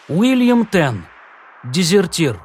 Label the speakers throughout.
Speaker 1: Уильям Тен. Дезертир.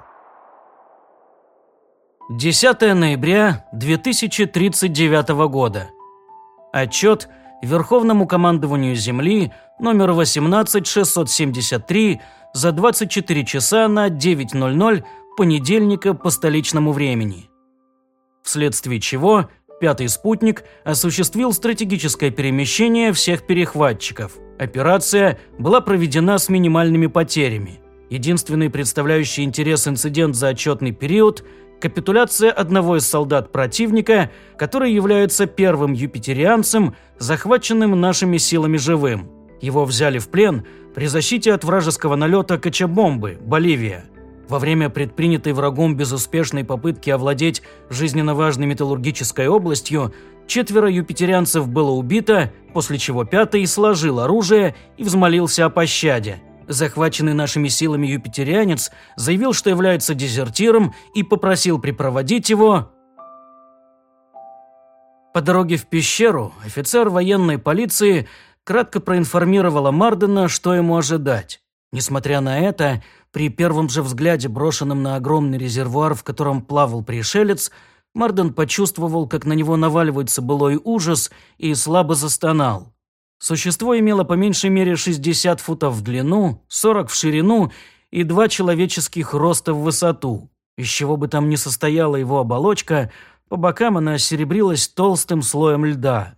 Speaker 1: 10 ноября 2039 года. Отчет Верховному командованию Земли номер 18673 за 24 часа на 9:00 понедельника по столичному времени. Вследствие чего пятый спутник осуществил стратегическое перемещение всех перехватчиков. Операция была проведена с минимальными потерями. Единственный представляющий интерес инцидент за отчетный период – капитуляция одного из солдат противника, который является первым юпитерианцем, захваченным нашими силами живым. Его взяли в плен при защите от вражеского налета Кочабомбы, Боливия. Во время предпринятой врагом безуспешной попытки овладеть жизненно важной металлургической областью 4 юпитерианцев было убито, после чего пятый сложил оружие и взмолился о пощаде. Захваченный нашими силами юпитерианец заявил, что является дезертиром, и попросил припроводить его. По дороге в пещеру офицер военной полиции кратко проинформировала Мардена, что ему ожидать. Несмотря на это, при первом же взгляде, брошенном на огромный резервуар, в котором плавал пришелец, Марден почувствовал, как на него наваливается былой ужас, и слабо застонал. Существо имело по меньшей мере 60 футов в длину, 40 в ширину и 2 человеческих роста в высоту. Из чего бы там ни состояла его оболочка, по бокам она серебрилась толстым слоем льда.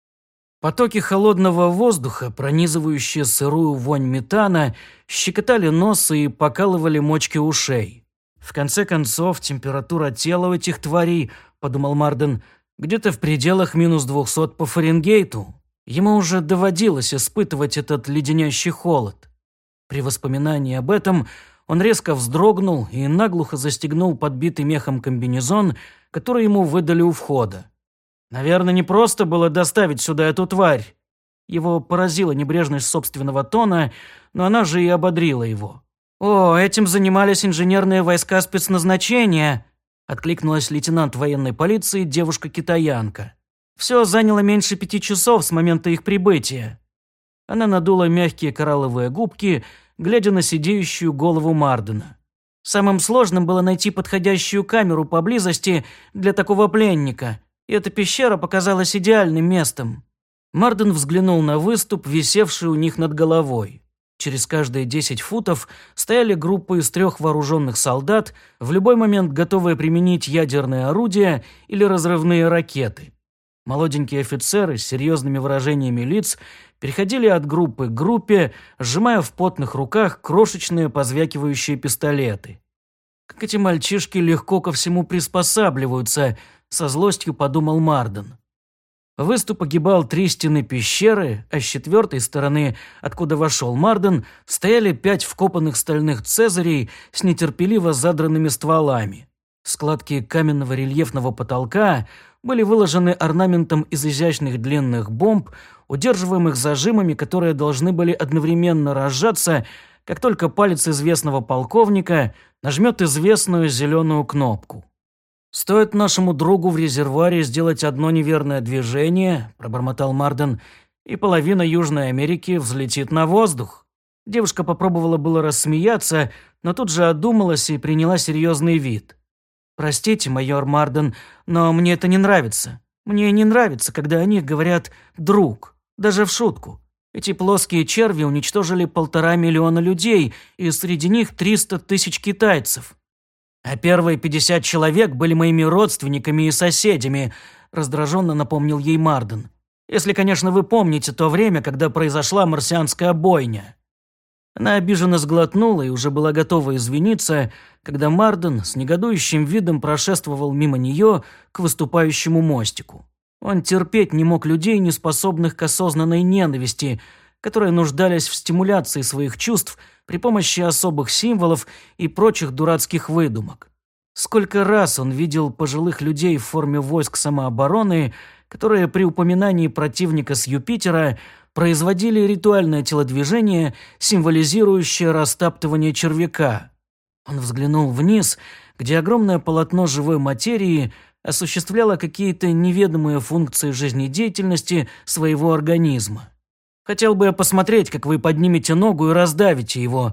Speaker 1: Потоки холодного воздуха, пронизывающие сырую вонь метана, щекотали нос и покалывали мочки ушей. В конце концов, температура тела у этих тварей, подумал Марден, где-то в пределах -200 по Фаренгейту. Ему уже доводилось испытывать этот леденящий холод. При воспоминании об этом он резко вздрогнул и наглухо застегнул подбитый мехом комбинезон, который ему выдали у входа. Наверное, не просто было доставить сюда эту тварь. Его поразила небрежность собственного тона, но она же и ободрила его. «О, этим занимались инженерные войска спецназначения», откликнулась лейтенант военной полиции, девушка-китаянка. «Все заняло меньше 5 часов с момента их прибытия». Она надула мягкие коралловые губки, глядя на сидеющую голову Мардена. «Самым сложным было найти подходящую камеру поблизости для такого пленника, и эта пещера показалась идеальным местом». Марден взглянул на выступ, висевший у них над головой. Через каждые 10 футов стояли группы из 3 вооруженных солдат, в любой момент готовые применить ядерные орудия или разрывные ракеты. Молоденькие офицеры с серьезными выражениями лиц переходили от группы к группе, сжимая в потных руках крошечные позвякивающие пистолеты. «Как эти мальчишки легко ко всему приспосабливаются», — со злостью подумал Марден. Выступ огибал 3 стены пещеры, а с 4-й стороны, откуда вошел Марден, стояли 5 вкопанных стальных цезарей с нетерпеливо задранными стволами. Складки каменного рельефного потолка были выложены орнаментом из изящных длинных бомб, удерживаемых зажимами, которые должны были одновременно разжаться, как только палец известного полковника нажмет известную зеленую кнопку. «Стоит нашему другу в резервуаре сделать одно неверное движение», – пробормотал Марден, – «и половина Южной Америки взлетит на воздух». Девушка попробовала было рассмеяться, но тут же одумалась и приняла серьезный вид. «Простите, майор Марден, но мне это не нравится. Мне не нравится, когда о них говорят «друг», даже в шутку. Эти плоские черви уничтожили 1,5 миллиона людей, и среди них 300 тысяч китайцев. А первые 50 человек были моими родственниками и соседями», – раздраженно напомнил ей Марден. «Если, конечно, вы помните то время, когда произошла марсианская бойня». Она обиженно сглотнула и уже была готова извиниться, когда Марден с негодующим видом прошествовал мимо нее к выступающему мостику. Он терпеть не мог людей, не способных к осознанной ненависти, которые нуждались в стимуляции своих чувств при помощи особых символов и прочих дурацких выдумок. Сколько раз он видел пожилых людей в форме войск самообороны, которые при упоминании противника с Юпитера производили ритуальное телодвижение, символизирующее растаптывание червяка. Он взглянул вниз, где огромное полотно живой материи осуществляло какие-то неведомые функции жизнедеятельности своего организма. «Хотел бы я посмотреть, как вы поднимете ногу и раздавите его»,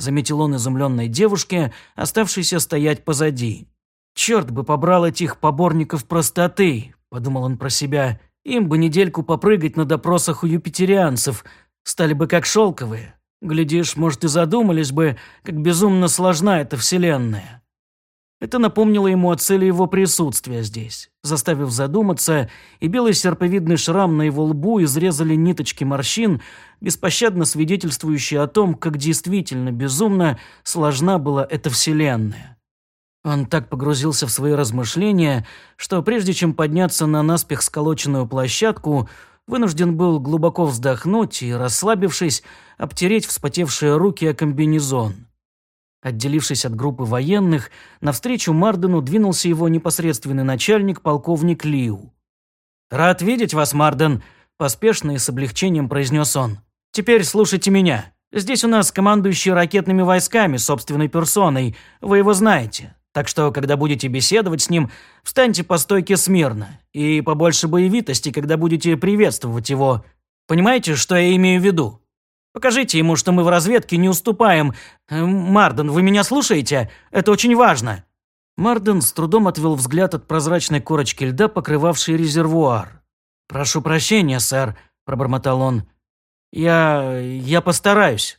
Speaker 1: заметил он изумленной девушке, оставшейся стоять позади. «Черт бы побрал этих поборников простоты», – подумал он про себя. «Им бы недельку попрыгать на допросах у юпитерианцев, стали бы как шелковые. Глядишь, может, и задумались бы, как безумно сложна эта вселенная». Это напомнило ему о цели его присутствия здесь, заставив задуматься, и белый серповидный шрам на его лбу изрезали ниточки морщин, беспощадно свидетельствующие о том, как действительно безумно сложна была эта вселенная. Он так погрузился в свои размышления, что прежде чем подняться на наспех сколоченную площадку, вынужден был глубоко вздохнуть и, расслабившись, обтереть вспотевшие руки о комбинезон. Отделившись от группы военных, навстречу Мардену двинулся его непосредственный начальник, полковник Лиу. «Рад видеть вас, Марден», – поспешно и с облегчением произнес он. «Теперь слушайте меня. Здесь у нас командующий ракетными войсками собственной персоной, вы его знаете. Так что, когда будете беседовать с ним, встаньте по стойке смирно и побольше боевитости, когда будете приветствовать его. Понимаете, что я имею в виду? Покажите ему, что мы в разведке не уступаем. Марден, вы меня слушаете? Это очень важно». Марден с трудом отвел взгляд от прозрачной корочки льда, покрывавшей резервуар. «Прошу прощения, сэр», – пробормотал он. Я постараюсь».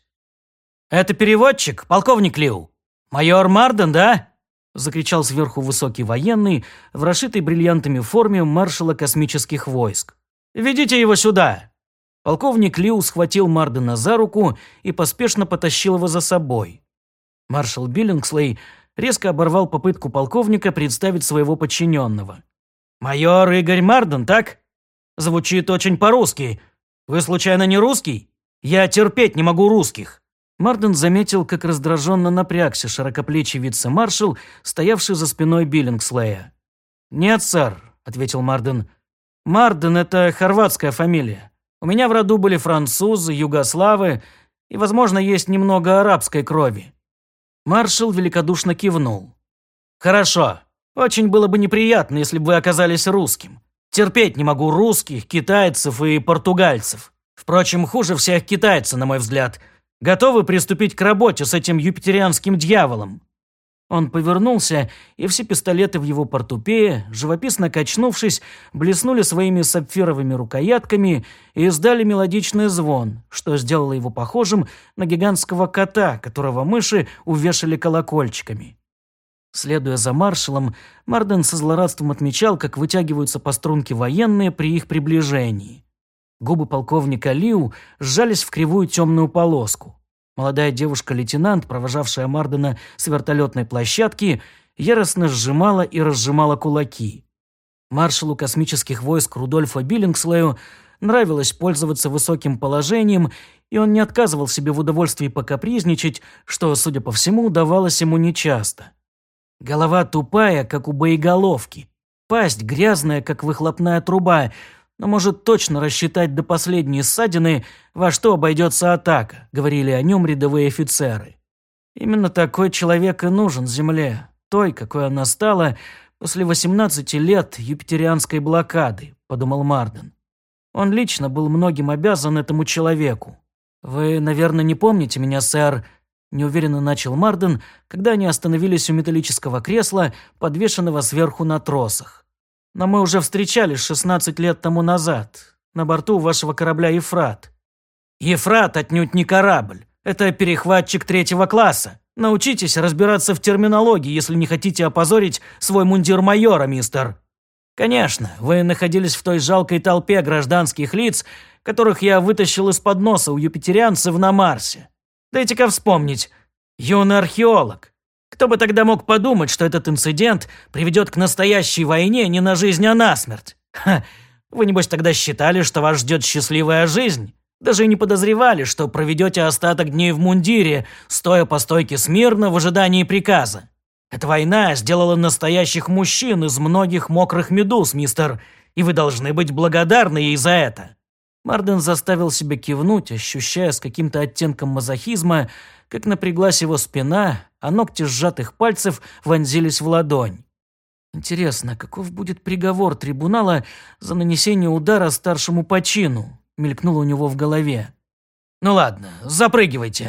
Speaker 1: «Это переводчик, полковник Лиу? Майор Марден, да?» – закричал сверху высокий военный в расшитой бриллиантами форме маршала космических войск. «Ведите его сюда!» Полковник Лиу схватил Мардена за руку и поспешно потащил его за собой. Маршал Биллингслей резко оборвал попытку полковника представить своего подчиненного. «Майор Игорь Марден, так? Звучит очень по-русски. Вы случайно не русский? Я терпеть не могу русских». Марден заметил, как раздраженно напрягся широкоплечий вице-маршал, стоявший за спиной Биллингслея. «Нет, сэр», – ответил Марден. «Марден – это хорватская фамилия. У меня в роду были французы, югославы и, возможно, есть немного арабской крови». Маршал великодушно кивнул. «Хорошо. Очень было бы неприятно, если бы вы оказались русским. Терпеть не могу русских, китайцев и португальцев. Впрочем, хуже всех китайцы, на мой взгляд. Готовы приступить к работе с этим юпитерианским дьяволом?» Он повернулся, и все пистолеты в его портупее, живописно качнувшись, блеснули своими сапфировыми рукоятками и издали мелодичный звон, что сделало его похожим на гигантского кота, которого мыши увешали колокольчиками. Следуя за маршалом, Марден со злорадством отмечал, как вытягиваются по струнке военные при их приближении. Губы полковника Лиу сжались в кривую темную полоску. Молодая девушка-лейтенант, провожавшая Мардена с вертолетной площадки, яростно сжимала и разжимала кулаки. Маршалу космических войск Рудольфу Биллингслею нравилось пользоваться высоким положением, и он не отказывал себе в удовольствии покапризничать, что, судя по всему, удавалось ему нечасто. Голова тупая, как у боеголовки, пасть грязная, как выхлопная труба, но может точно рассчитать до последней ссадины, во что обойдется атака, говорили о нем рядовые офицеры. Именно такой человек и нужен Земле, той, какой она стала после 18 лет юпитерианской блокады, подумал Марден. Он лично был многим обязан этому человеку. «Вы, наверное, не помните меня, сэр», – неуверенно начал Марден, когда они остановились у металлического кресла, подвешенного сверху на тросах. «Но мы уже встречались 16 лет тому назад, на борту вашего корабля «Ефрат». «Ефрат отнюдь не корабль. Это перехватчик 3-го класса. Научитесь разбираться в терминологии, если не хотите опозорить свой мундир майора, мистер. Конечно, вы находились в той жалкой толпе гражданских лиц, которых я вытащил из-под носа у юпитерианцев на Марсе. Дайте-ка вспомнить. Юный археолог. Кто бы тогда мог подумать, что этот инцидент приведет к настоящей войне не на жизнь, а на смерть? Ха, вы, небось, тогда считали, что вас ждет счастливая жизнь? Даже и не подозревали, что проведете остаток дней в мундире, стоя по стойке смирно в ожидании приказа. Эта война сделала настоящих мужчин из многих мокрых медуз, мистер, и вы должны быть благодарны ей за это». Марден заставил себя кивнуть, ощущая с каким-то оттенком мазохизма, как напряглась его спина, а ногти сжатых пальцев вонзились в ладонь. «Интересно, каков будет приговор трибунала за нанесение удара старшему по чину?» – мелькнуло у него в голове. «Ну ладно, запрыгивайте.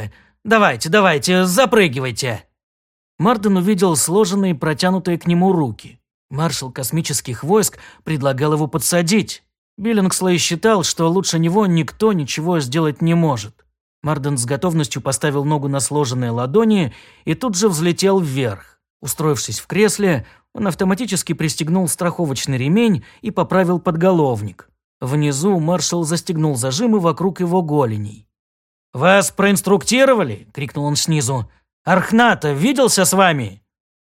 Speaker 1: Давайте, давайте, запрыгивайте!» Марден увидел сложенные, протянутые к нему руки. Маршал космических войск предлагал его подсадить. Биллингслей считал, что лучше него никто ничего сделать не может. Марден с готовностью поставил ногу на сложенные ладони и тут же взлетел вверх. Устроившись в кресле, он автоматически пристегнул страховочный ремень и поправил подголовник. Внизу маршал застегнул зажимы вокруг его голеней. «Вас проинструктировали?» – крикнул он снизу. «Архната виделся с вами?»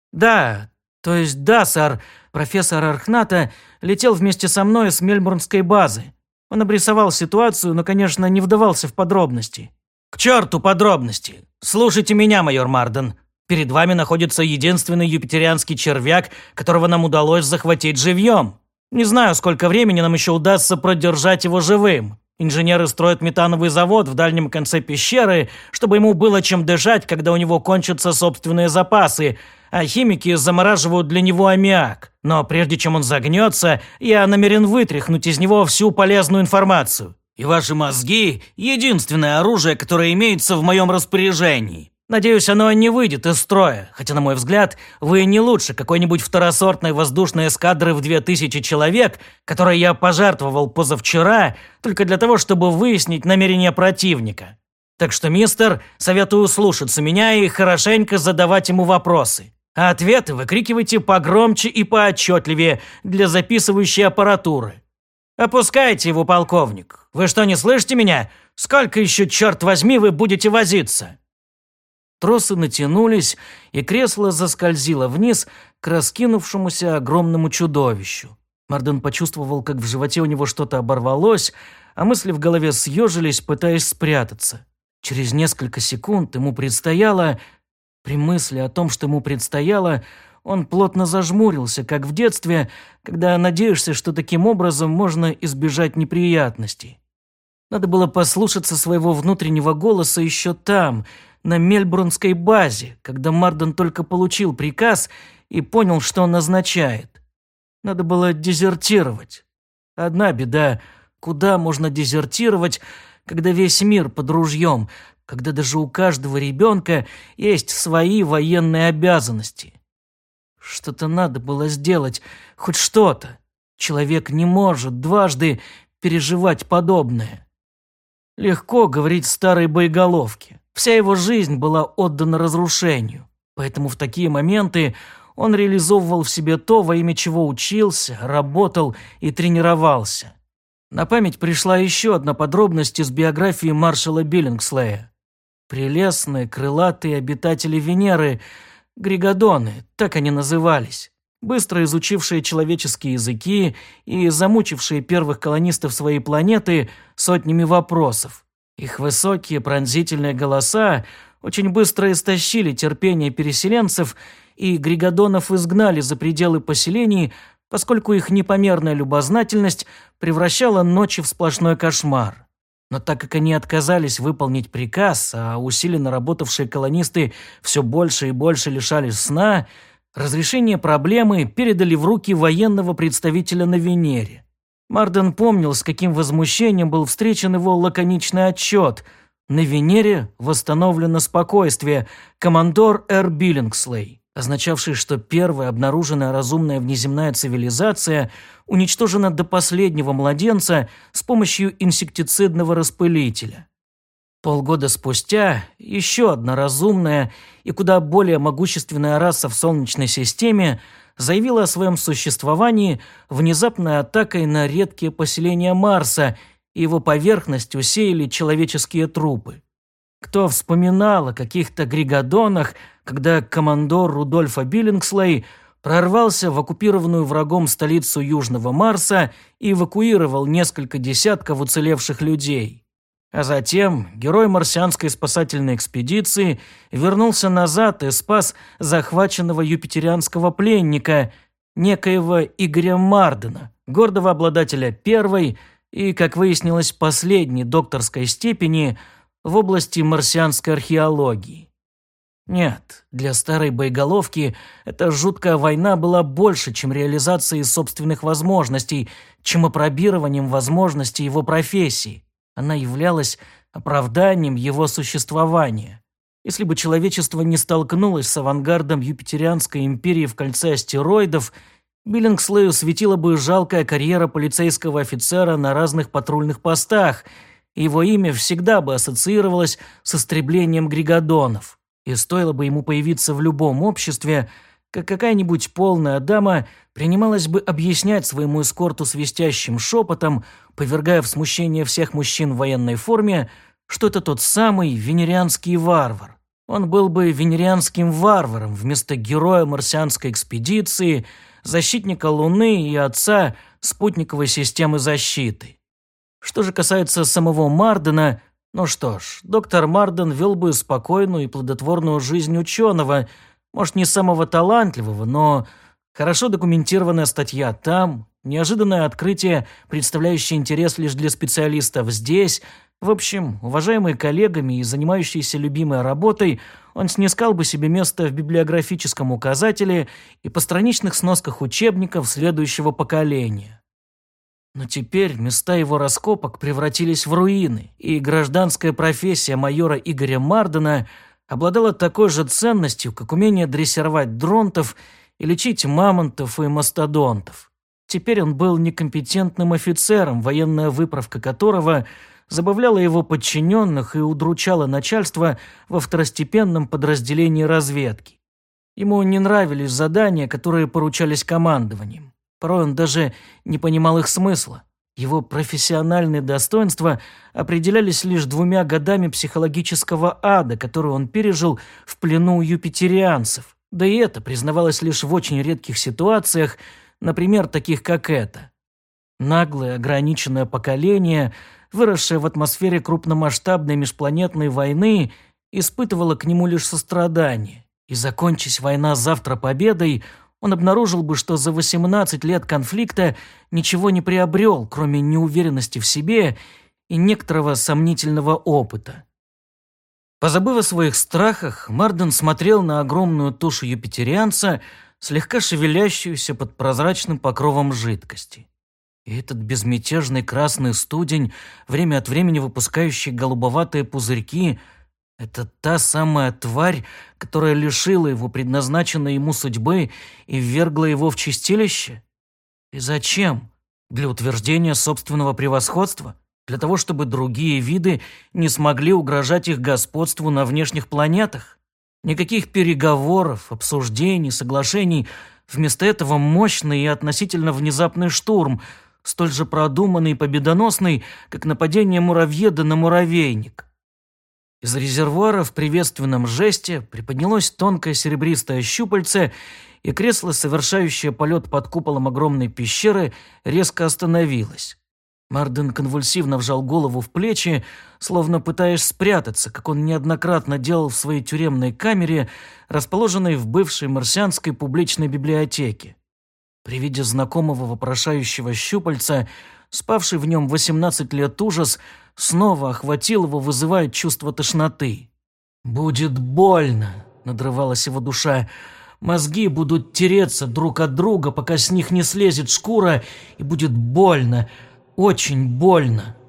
Speaker 1: «Да, то есть да, сэр. Профессор Архната летел вместе со мной с мельбурнской базы. Он обрисовал ситуацию, но, конечно, не вдавался в подробности». «К черту подробности! Слушайте меня, майор Марден. Перед вами находится единственный юпитерианский червяк, которого нам удалось захватить живьем. Не знаю, сколько времени нам еще удастся продержать его живым. Инженеры строят метановый завод в дальнем конце пещеры, чтобы ему было чем дышать, когда у него кончатся собственные запасы, а химики замораживают для него аммиак. Но прежде чем он загнется, я намерен вытряхнуть из него всю полезную информацию. И ваши мозги – единственное оружие, которое имеется в моем распоряжении. Надеюсь, оно не выйдет из строя, хотя, на мой взгляд, вы не лучше какой-нибудь второсортной воздушной эскадры в 2000 человек, которой я пожертвовал позавчера, только для того, чтобы выяснить намерения противника. Так что, мистер, советую слушаться меня и хорошенько задавать ему вопросы. А ответы выкрикивайте погромче и поотчетливее для записывающей аппаратуры. Опускайте его, полковник. Вы что, не слышите меня? Сколько еще, черт возьми, вы будете возиться?» Тросы натянулись, и кресло заскользило вниз к раскинувшемуся огромному чудовищу. Марден почувствовал, как в животе у него что-то оборвалось, а мысли в голове съежились, пытаясь спрятаться. Через несколько секунд ему предстояло... При мысли о том, что ему предстояло, он плотно зажмурился, как в детстве, когда надеешься, что таким образом можно избежать неприятностей. Надо было послушаться своего внутреннего голоса еще там, на мельбурнской базе, когда Марден только получил приказ и понял, что он означает. Надо было дезертировать. Одна беда – куда можно дезертировать, когда весь мир под ружьем, когда даже у каждого ребенка есть свои военные обязанности? Что-то надо было сделать, хоть что-то. Человек не может дважды переживать подобное. Легко говорить старой боеголовке. Вся его жизнь была отдана разрушению. Поэтому в такие моменты он реализовывал в себе то, во имя чего учился, работал и тренировался. На память пришла еще одна подробность из биографии маршала Биллингслея. Прелестные крылатые обитатели Венеры, григодоны, так они назывались, быстро изучившие человеческие языки и замучившие первых колонистов своей планеты сотнями вопросов. Их высокие пронзительные голоса очень быстро истощили терпение переселенцев, и григодонов изгнали за пределы поселений, поскольку их непомерная любознательность превращала ночи в сплошной кошмар. Но так как они отказались выполнить приказ, а усиленно работавшие колонисты все больше и больше лишались сна, разрешение проблемы передали в руки военного представителя на Венере. Марден помнил, с каким возмущением был встречен его лаконичный отчет. На Венере восстановлено спокойствие, командор Р. Биллингслей, означавший, что первая обнаруженная разумная внеземная цивилизация уничтожена до последнего младенца с помощью инсектицидного распылителя. Полгода спустя еще одна разумная и куда более могущественная раса в Солнечной системе заявила о своем существовании внезапной атакой на редкие поселения Марса, и его поверхность усеяли человеческие трупы. Кто вспоминал о каких-то григодонах, когда командор Рудольфа Биллингслей прорвался в оккупированную врагом столицу Южного Марса и эвакуировал несколько десятков уцелевших людей. А затем герой марсианской спасательной экспедиции вернулся назад и спас захваченного юпитерианского пленника, некоего Игоря Мардена, гордого обладателя первой и, как выяснилось, последней докторской степени в области марсианской археологии. Нет, для старой боеголовки эта жуткая война была больше, чем реализацией собственных возможностей, чем опробированием возможностей его профессии. Она являлась оправданием его существования. Если бы человечество не столкнулось с авангардом Юпитерианской империи в кольце астероидов, Биллингслею светила бы жалкая карьера полицейского офицера на разных патрульных постах, и его имя всегда бы ассоциировалось с истреблением григодонов. И стоило бы ему появиться в любом обществе, как какая-нибудь полная дама принималась бы объяснять своему эскорту свистящим шепотом, повергая в смущение всех мужчин в военной форме, что это тот самый венерианский варвар. Он был бы венерианским варваром вместо героя марсианской экспедиции, защитника Луны и отца спутниковой системы защиты. Что же касается самого Мардена, ну что ж, доктор Марден вел бы спокойную и плодотворную жизнь ученого, может, не самого талантливого, но хорошо документированная статья там, неожиданное открытие, представляющее интерес лишь для специалистов здесь. В общем, уважаемый коллегами и занимающийся любимой работой, он снискал бы себе место в библиографическом указателе и постраничных сносках учебников следующего поколения. Но теперь места его раскопок превратились в руины, и гражданская профессия майора Игоря Мардена обладала такой же ценностью, как умение дрессировать дронтов и лечить мамонтов и мастодонтов. Теперь он был некомпетентным офицером, военная выправка которого забавляла его подчиненных и удручала начальство во второстепенном подразделении разведки. Ему не нравились задания, которые поручались командованием. Порой он даже не понимал их смысла. Его профессиональные достоинства определялись лишь 2 годами психологического ада, который он пережил в плену у юпитерианцев. Да и это признавалось лишь в очень редких ситуациях, например, таких как это. Наглое, ограниченное поколение, выросшее в атмосфере крупномасштабной межпланетной войны, испытывало к нему лишь сострадание. И закончись война завтра победой, он обнаружил бы, что за 18 лет конфликта ничего не приобрел, кроме неуверенности в себе и некоторого сомнительного опыта. Позабыв о своих страхах, Марден смотрел на огромную тушу юпитерианца, слегка шевелящуюся под прозрачным покровом жидкости. И этот безмятежный красный студень, время от времени выпускающий голубоватые пузырьки, это та самая тварь, которая лишила его предназначенной ему судьбы и ввергла его в чистилище? И зачем? Для утверждения собственного превосходства? Для того, чтобы другие виды не смогли угрожать их господству на внешних планетах? Никаких переговоров, обсуждений, соглашений. Вместо этого мощный и относительно внезапный штурм, столь же продуманный и победоносный, как нападение муравьеда на муравейник. Из резервуара в приветственном жесте приподнялось тонкое серебристое щупальце, и кресло, совершающее полет под куполом огромной пещеры, резко остановилось. Марден конвульсивно вжал голову в плечи, словно пытаясь спрятаться, как он неоднократно делал в своей тюремной камере, расположенной в бывшей марсианской публичной библиотеке. При виде знакомого вопрошающего щупальца, спавший в нем 18 лет ужас, снова охватил его, вызывая чувство тошноты. «Будет больно», — надрывалась его душа. «Мозги будут тереться друг от друга, пока с них не слезет шкура, и будет больно, очень больно».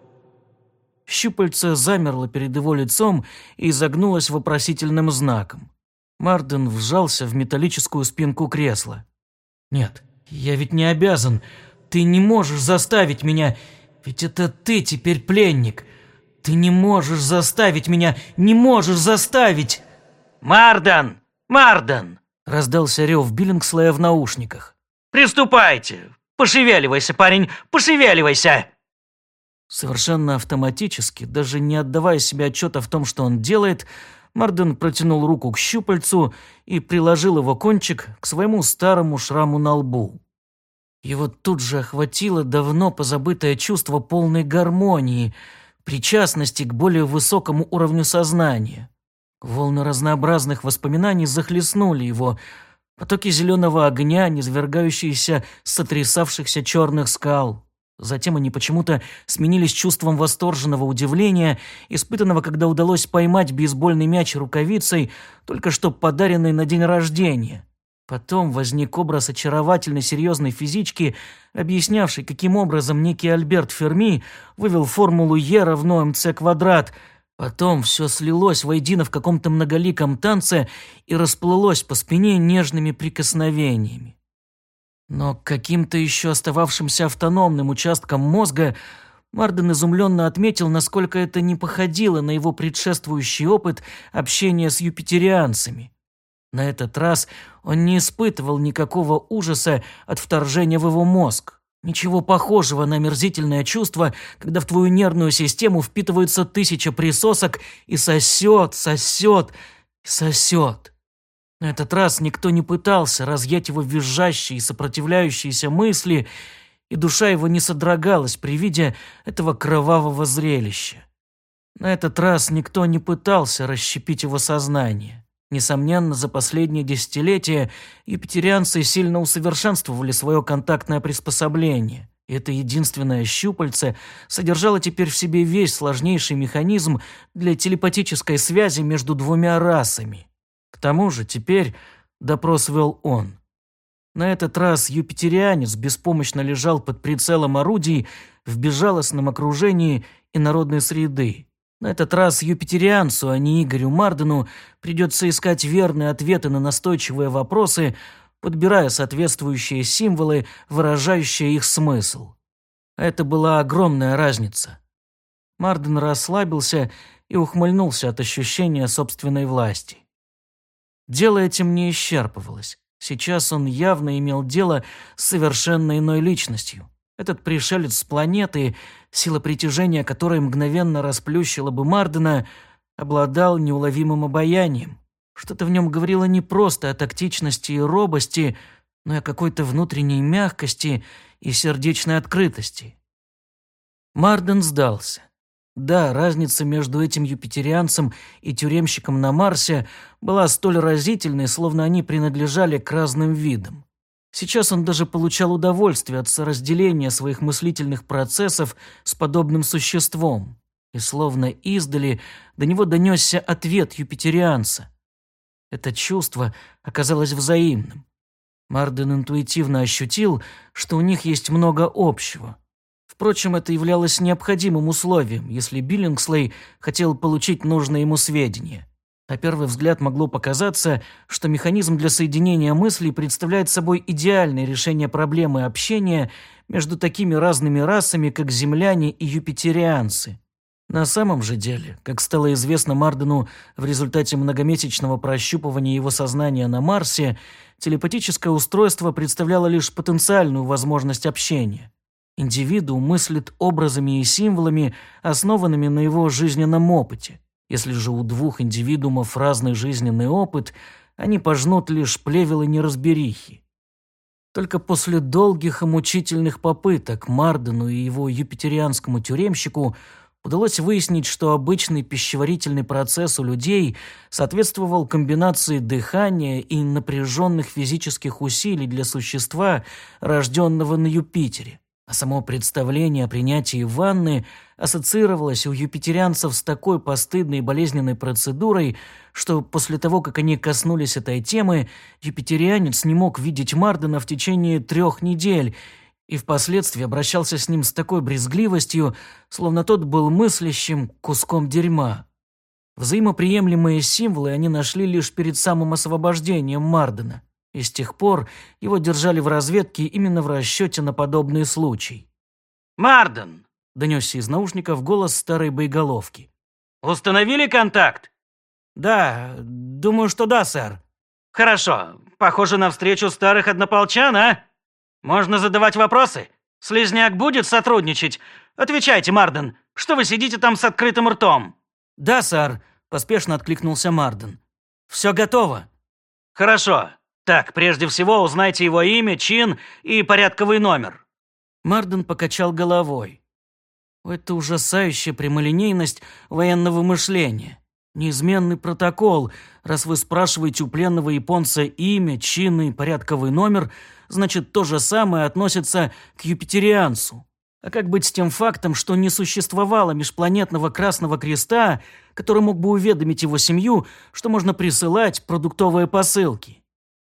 Speaker 1: Щупальце замерло перед его лицом и изогнулось вопросительным знаком. Марден вжался в металлическую спинку кресла. «Нет, я ведь не обязан. Ты не можешь заставить меня, ведь это ты теперь пленник. Ты не можешь заставить меня, не можешь заставить!» «Марден! Марден!» — раздался рев Биллингслея в наушниках. «Приступайте! Пошевеливайся, парень, пошевеливайся!» Совершенно автоматически, даже не отдавая себе отчета в том, что он делает, Марден протянул руку к щупальцу и приложил его кончик к своему старому шраму на лбу. Его тут же охватило давно позабытое чувство полной гармонии, причастности к более высокому уровню сознания. Волны разнообразных воспоминаний захлестнули его, потоки зеленого огня, низвергающиеся с сотрясавшихся черных скал. Затем они почему-то сменились чувством восторженного удивления, испытанного, когда удалось поймать бейсбольный мяч рукавицей, только что подаренный на день рождения. Потом возник образ очаровательной серьезной физички, объяснявшей, каким образом некий Альберт Ферми вывел формулу Е равно МЦ квадрат, Потом все слилось воедино в каком-то многоликом танце и расплылось по спине нежными прикосновениями. Но каким-то еще остававшимся автономным участком мозга Марден изумленно отметил, насколько это не походило на его предшествующий опыт общения с юпитерианцами. На этот раз он не испытывал никакого ужаса от вторжения в его мозг. Ничего похожего на омерзительное чувство, когда в твою нервную систему впитываются 1000 присосок и сосет. На этот раз никто не пытался разъять его визжащие и сопротивляющиеся мысли, и душа его не содрогалась при виде этого кровавого зрелища. На этот раз никто не пытался расщепить его сознание. Несомненно, за последние десятилетия юпитерианцы сильно усовершенствовали свое контактное приспособление. И это единственное щупальце содержало теперь в себе весь сложнейший механизм для телепатической связи между двумя расами. К тому же теперь допрос вел он. На этот раз юпитерианец беспомощно лежал под прицелом орудий в безжалостном окружении инородной среды. На этот раз юпитерианцу, а не Игорю Мардену, придется искать верные ответы на настойчивые вопросы, подбирая соответствующие символы, выражающие их смысл. Это была огромная разница. Марден расслабился и ухмыльнулся от ощущения собственной власти. Дело этим не исчерпывалось. Сейчас он явно имел дело с совершенно иной личностью. Этот пришелец с планеты, сила притяжения которой мгновенно расплющила бы Мардена, обладал неуловимым обаянием. Что-то в нем говорило не просто о тактичности и робости, но и о какой-то внутренней мягкости и сердечной открытости. Марден сдался. Да, разница между этим юпитерианцем и тюремщиком на Марсе была столь разительной, словно они принадлежали к разным видам. Сейчас он даже получал удовольствие от соразделения своих мыслительных процессов с подобным существом. И словно издали до него донесся ответ юпитерианца. Это чувство оказалось взаимным. Марден интуитивно ощутил, что у них есть много общего. Впрочем, это являлось необходимым условием, если Биллингслей хотел получить нужные ему сведения. На первый взгляд могло показаться, что механизм для соединения мыслей представляет собой идеальное решение проблемы общения между такими разными расами, как земляне и юпитерианцы. На самом же деле, как стало известно Мардену в результате многомесячного прощупывания его сознания на Марсе, телепатическое устройство представляло лишь потенциальную возможность общения. Индивидуум мыслит образами и символами, основанными на его жизненном опыте. Если же у двух индивидуумов разный жизненный опыт, они пожнут лишь плевелы неразберихи. Только после долгих и мучительных попыток Мардену и его юпитерианскому тюремщику удалось выяснить, что обычный пищеварительный процесс у людей соответствовал комбинации дыхания и напряженных физических усилий для существа, рожденного на Юпитере. А само представление о принятии ванны ассоциировалось у юпитерианцев с такой постыдной и болезненной процедурой, что после того, как они коснулись этой темы, юпитерианец не мог видеть Мардена в течение 3 недель и впоследствии обращался с ним с такой брезгливостью, словно тот был мыслящим куском дерьма. Взаимоприемлемые символы они нашли лишь перед самым освобождением Мардена. И с тех пор его держали в разведке именно в расчете на подобный случай. «Марден!» – донесся из наушников голос старой боеголовки. «Установили контакт?» «Да, думаю, что да, сэр». «Хорошо. Похоже на встречу старых однополчан, а? Можно задавать вопросы? Слизняк будет сотрудничать? Отвечайте, Марден. Что вы сидите там с открытым ртом?» «Да, сэр», – поспешно откликнулся Марден. «Все готово». «Хорошо. Так, прежде всего узнайте его имя, чин и порядковый номер». Марден покачал головой. Это ужасающая прямолинейность военного мышления. Неизменный протокол. Раз вы спрашиваете у пленного японца имя, чин и порядковый номер, значит, то же самое относится к юпитерианцу. А как быть с тем фактом, что не существовало межпланетного Красного Креста, который мог бы уведомить его семью, что можно присылать продуктовые посылки?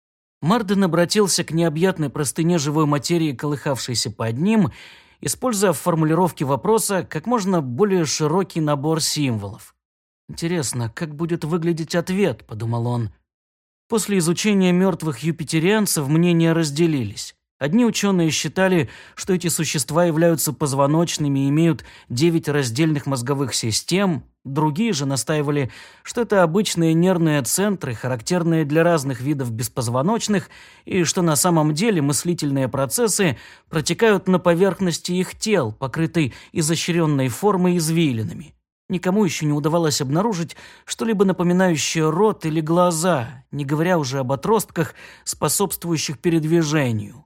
Speaker 1: Марден обратился к необъятной простыне живой материи, колыхавшейся под ним, используя в формулировке вопроса как можно более широкий набор символов. «Интересно, как будет выглядеть ответ?» – подумал он. После изучения мертвых юпитерианцев мнения разделились. Одни ученые считали, что эти существа являются позвоночными и имеют 9 раздельных мозговых систем, другие же настаивали, что это обычные нервные центры, характерные для разных видов беспозвоночных, и что на самом деле мыслительные процессы протекают на поверхности их тел, покрытой изощренной формой извилинами. Никому еще не удавалось обнаружить что-либо напоминающее рот или глаза, не говоря уже об отростках, способствующих передвижению.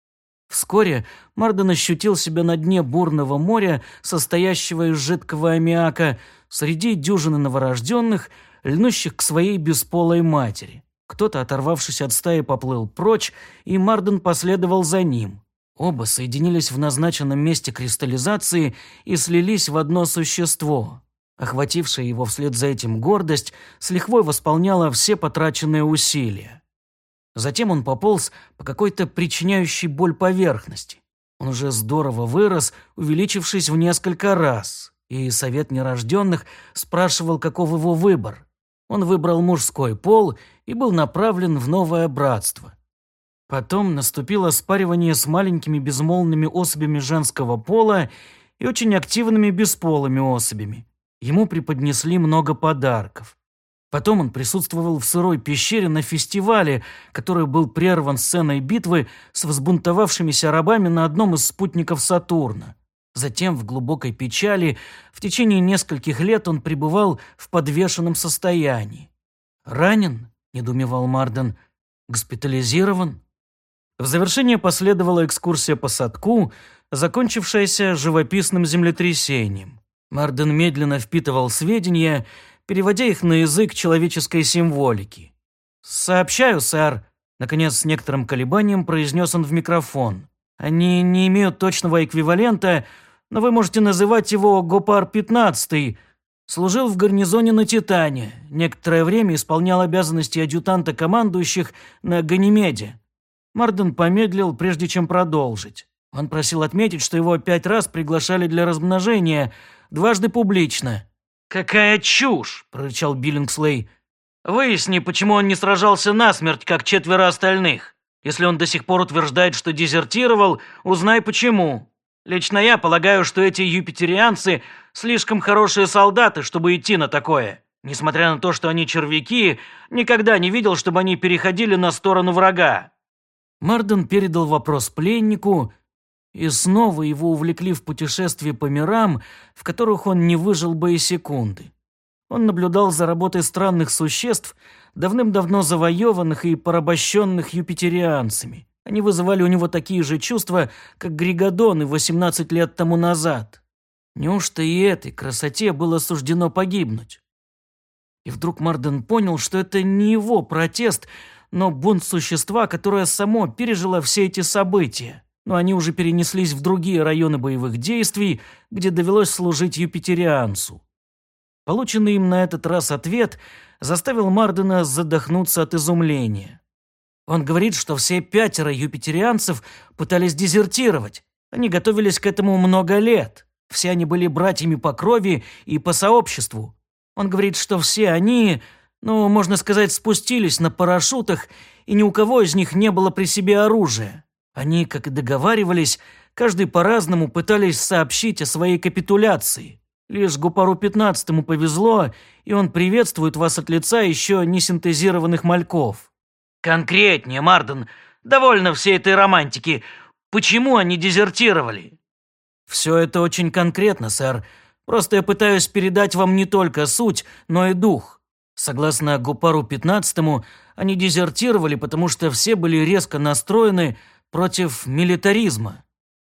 Speaker 1: Вскоре Марден ощутил себя на дне бурного моря, состоящего из жидкого аммиака, среди дюжины новорожденных, льнущих к своей бесполой матери. Кто-то, оторвавшись от стаи, поплыл прочь, и Марден последовал за ним. Оба соединились в назначенном месте кристаллизации и слились в одно существо. Охватившая его вслед за этим гордость с лихвой восполняла все потраченные усилия. Затем он пополз по какой-то причиняющей боль поверхности. Он уже здорово вырос, увеличившись в несколько раз, и совет нерожденных спрашивал, каков его выбор. Он выбрал мужской пол и был направлен в новое братство. Потом наступило спаривание с маленькими безмолвными особями женского пола и очень активными бесполыми особями. Ему преподнесли много подарков. Потом он присутствовал в сырой пещере на фестивале, который был прерван сценой битвы с взбунтовавшимися рабами на одном из спутников Сатурна. Затем, в глубокой печали, в течение нескольких лет он пребывал в подвешенном состоянии. «Ранен?» – недоумевал Марден. «Госпитализирован?» В завершение последовала экскурсия по садку, закончившаяся живописным землетрясением. Марден медленно впитывал сведения, переводя их на язык человеческой символики. «Сообщаю, сэр», — наконец с некоторым колебанием произнес он в микрофон. «Они не имеют точного эквивалента, но вы можете называть его Гопар-15. Служил в гарнизоне на Титане. Некоторое время исполнял обязанности адъютанта командующих на Ганимеде». Марден помедлил, прежде чем продолжить. Он просил отметить, что его 5 раз приглашали для размножения, дважды публично. «Какая чушь!» – прорычал Биллингслей. «Выясни, почему он не сражался насмерть, как 4 остальных. Если он до сих пор утверждает, что дезертировал, узнай почему. Лично я полагаю, что эти юпитерианцы слишком хорошие солдаты, чтобы идти на такое. Несмотря на то, что они червяки, никогда не видел, чтобы они переходили на сторону врага». Марден передал вопрос пленнику, и снова его увлекли в путешествие по мирам, в которых он не выжил бы и секунды. Он наблюдал за работой странных существ, давным-давно завоеванных и порабощенных юпитерианцами. Они вызывали у него такие же чувства, как Григодоны 18 лет тому назад. Неужто и этой красоте было суждено погибнуть? И вдруг Марден понял, что это не его протест, но бунт существа, которое само пережило все эти события. Но они уже перенеслись в другие районы боевых действий, где довелось служить юпитерианцу. Полученный им на этот раз ответ заставил Мардена задохнуться от изумления. Он говорит, что все 5 юпитерианцев пытались дезертировать. Они готовились к этому много лет. Все они были братьями по крови и по сообществу. Он говорит, что все они, можно сказать, спустились на парашютах, и ни у кого из них не было при себе оружия. Они, как и договаривались, каждый по-разному пытались сообщить о своей капитуляции. Лишь Гопару-15 повезло, и он приветствует вас от лица еще не синтезированных мальков. «Конкретнее, Марден, довольно всей этой романтики. Почему они дезертировали?» «Все это очень конкретно, сэр. Просто я пытаюсь передать вам не только суть, но и дух. Согласно Гопару-15, они дезертировали, потому что все были резко настроены против милитаризма».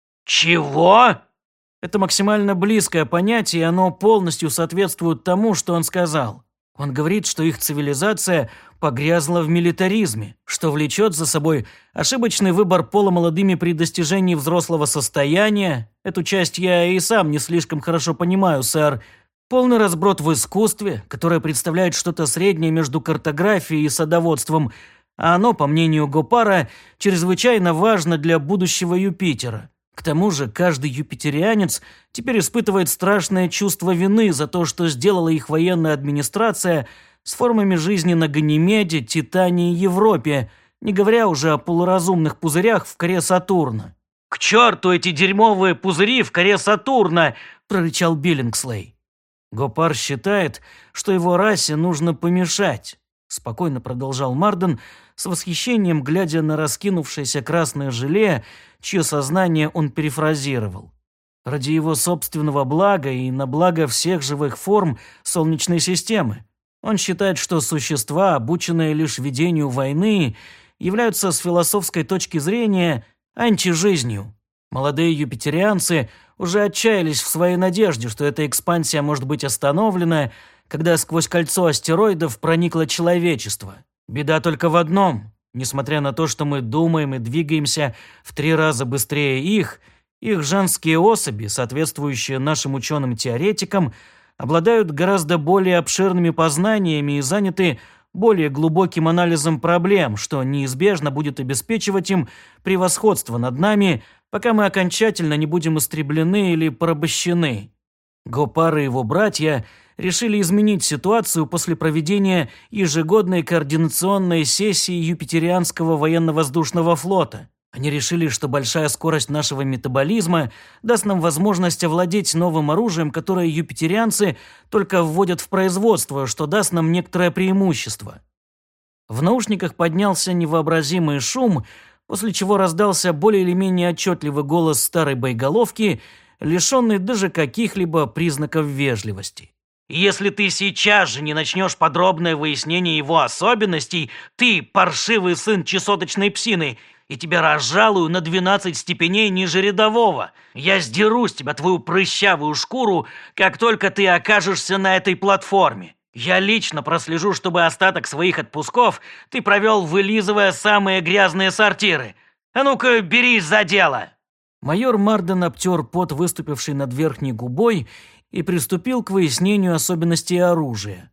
Speaker 1: «Чего?» Это максимально близкое понятие, и оно полностью соответствует тому, что он сказал. Он говорит, что их цивилизация погрязла в милитаризме, что влечет за собой ошибочный выбор пола молодыми при достижении взрослого состояния. Эту часть я и сам не слишком хорошо понимаю, сэр. Полный разброд в искусстве, которое представляет что-то среднее между картографией и садоводством, а оно, по мнению Гопара, чрезвычайно важно для будущего Юпитера. К тому же каждый юпитерианец теперь испытывает страшное чувство вины за то, что сделала их военная администрация с формами жизни на Ганимеде, Титане и Европе, не говоря уже о полуразумных пузырях в коре Сатурна. «К черту эти дерьмовые пузыри в коре Сатурна!» – прорычал Биллингслей. «Гопар считает, что его расе нужно помешать», – спокойно продолжал Марден, с восхищением глядя на раскинувшееся красное желе, чье сознание он перефразировал. «Ради его собственного блага и на благо всех живых форм Солнечной системы. Он считает, что существа, обученные лишь ведению войны, являются с философской точки зрения антижизнью. Молодые юпитерианцы уже отчаялись в своей надежде, что эта экспансия может быть остановлена, когда сквозь кольцо астероидов проникло человечество. Беда только в одном. Несмотря на то, что мы думаем и двигаемся в 3 раза быстрее их женские особи, соответствующие нашим ученым-теоретикам, обладают гораздо более обширными познаниями и заняты более глубоким анализом проблем, что неизбежно будет обеспечивать им превосходство над нами, пока мы окончательно не будем истреблены или порабощены. Гопар и его братья решили изменить ситуацию после проведения ежегодной координационной сессии Юпитерианского военно-воздушного флота. Они решили, что большая скорость нашего метаболизма даст нам возможность овладеть новым оружием, которое юпитерианцы только вводят в производство, что даст нам некоторое преимущество. В наушниках поднялся невообразимый шум, после чего раздался более или менее отчетливый голос старой боеголовки, лишенный даже каких-либо признаков вежливости. «Если ты сейчас же не начнешь подробное выяснение его особенностей, ты, паршивый сын чесоточной псины, и тебя разжалую на 12 степеней ниже рядового. Я сдеру с тебя твою прыщавую шкуру, как только ты окажешься на этой платформе. Я лично прослежу, чтобы остаток своих отпусков ты провел, вылизывая самые грязные сортиры. А ну-ка, берись за дело!» Майор Марден обтер пот, выступивший над верхней губой, и приступил к выяснению особенностей оружия.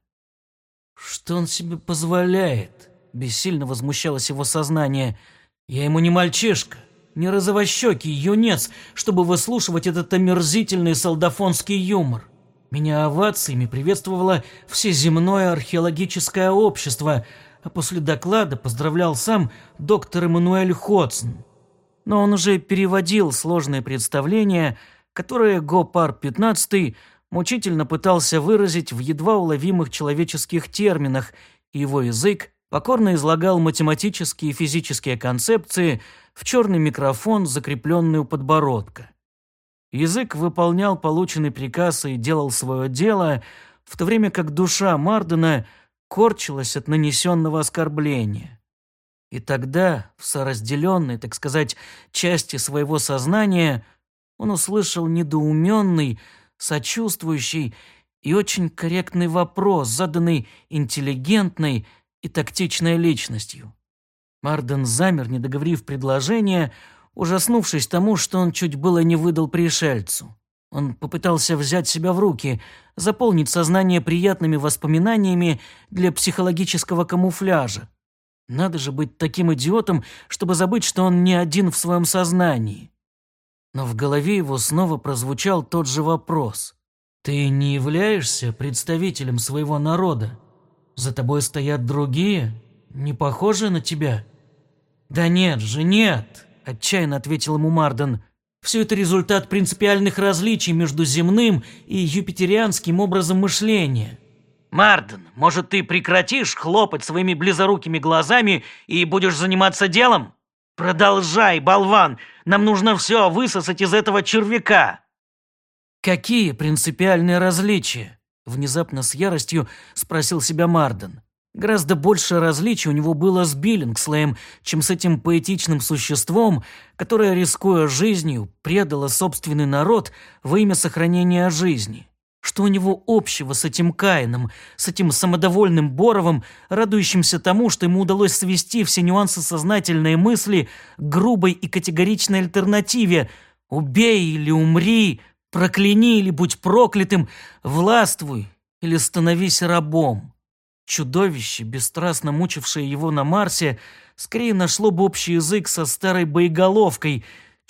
Speaker 1: «Что он себе позволяет?» – бессильно возмущалось его сознание. «Я ему не мальчишка, не розовощекий юнец, чтобы выслушивать этот омерзительный солдафонский юмор. Меня овациями приветствовало всеземное археологическое общество, а после доклада поздравлял сам доктор Эммануэль Ходсон. Но он уже переводил сложные представления, которые Гопар-15 мучительно пытался выразить в едва уловимых человеческих терминах, и его язык покорно излагал математические и физические концепции в черный микрофон, закрепленный у подбородка. Язык выполнял полученный приказ и делал свое дело, в то время как душа Мардена корчилась от нанесенного оскорбления. И тогда, в соразделенной, так сказать, части своего сознания, он услышал недоуменный, сочувствующий и очень корректный вопрос, заданный интеллигентной и тактичной личностью. Марден замер, не договорив предложение, ужаснувшись тому, что он чуть было не выдал пришельцу. Он попытался взять себя в руки, заполнить сознание приятными воспоминаниями для психологического камуфляжа. Надо же быть таким идиотом, чтобы забыть, что он не один в своем сознании. Но в голове его снова прозвучал тот же вопрос. «Ты не являешься представителем своего народа? За тобой стоят другие, не похожие на тебя?» «Да нет же, нет!» – отчаянно ответил ему Марден. «Все это результат принципиальных различий между земным и юпитерианским образом мышления». «Марден, может, ты прекратишь хлопать своими близорукими глазами и будешь заниматься делом? Продолжай, болван! Нам нужно все высосать из этого червяка!» «Какие принципиальные различия?» – внезапно с яростью спросил себя Марден. Гораздо больше различий у него было с Биллингслеем, чем с этим поэтичным существом, которое, рискуя жизнью, предало собственный народ во имя сохранения жизни. Что у него общего с этим Каином, с этим самодовольным Боровым, радующимся тому, что ему удалось свести все нюансы сознательной мысли к грубой и категоричной альтернативе «убей или умри», «прокляни или будь проклятым», «властвуй или становись рабом». Чудовище, бесстрастно мучившее его на Марсе, скорее нашло бы общий язык со старой боеголовкой,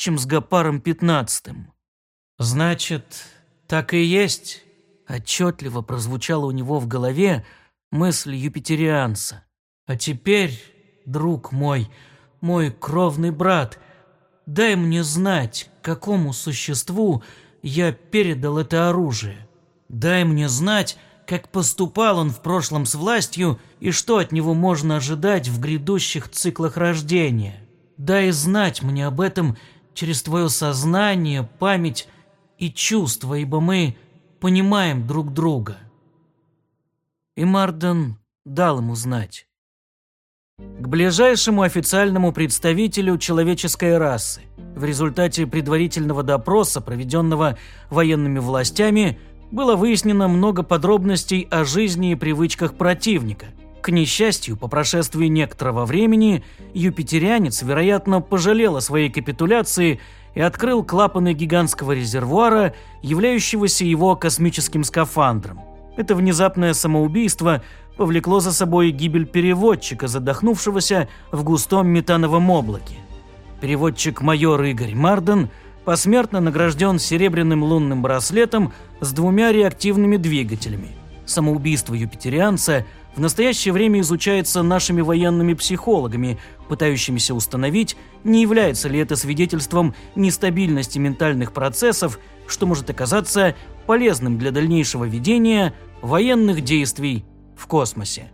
Speaker 1: чем с Гапаром XV. Значит, так и есть. Отчетливо прозвучала у него в голове мысль юпитерианца. А теперь, друг мой кровный брат, дай мне знать, какому существу я передал это оружие. Дай мне знать, как поступал он в прошлом с властью и что от него можно ожидать в грядущих циклах рождения. Дай знать мне об этом через твое сознание, память и чувства, ибо мы понимаем друг друга». И Марден дал ему знать. К ближайшему официальному представителю человеческой расы в результате предварительного допроса, проведенного военными властями, было выяснено много подробностей о жизни и привычках противника. К несчастью, по прошествии некоторого времени, юпитерианец, вероятно, пожалел о своей капитуляции и открыл клапаны гигантского резервуара, являющегося его космическим скафандром. Это внезапное самоубийство повлекло за собой гибель переводчика, задохнувшегося в густом метановом облаке. Переводчик-майор Игорь Марден посмертно награжден серебряным лунным браслетом с 2 реактивными двигателями. Самоубийство юпитерианца в настоящее время изучается нашими военными психологами, пытающимися установить, не является ли это свидетельством нестабильности ментальных процессов, что может оказаться полезным для дальнейшего ведения военных действий в космосе.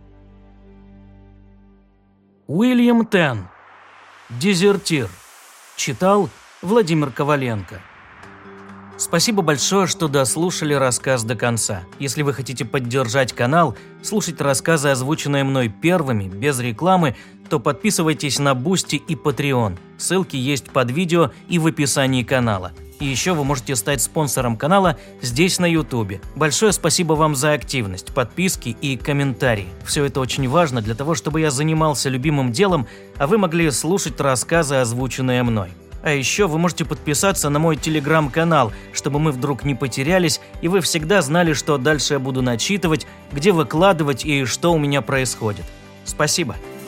Speaker 1: Уильям Тен. Дезертир. Читал Владимир Коваленко. Спасибо большое, что дослушали рассказ до конца. Если вы хотите поддержать канал, слушать рассказы, озвученные мной первыми, без рекламы, то подписывайтесь на Boosty и Patreon. Ссылки есть под видео и в описании канала. И еще вы можете стать спонсором канала здесь на YouTube. Большое спасибо вам за активность, подписки и комментарии. Все это очень важно для того, чтобы я занимался любимым делом, а вы могли слушать рассказы, озвученные мной. А еще вы можете подписаться на мой телеграм-канал, чтобы мы вдруг не потерялись, и вы всегда знали, что дальше я буду начитывать, где выкладывать и что у меня происходит. Спасибо.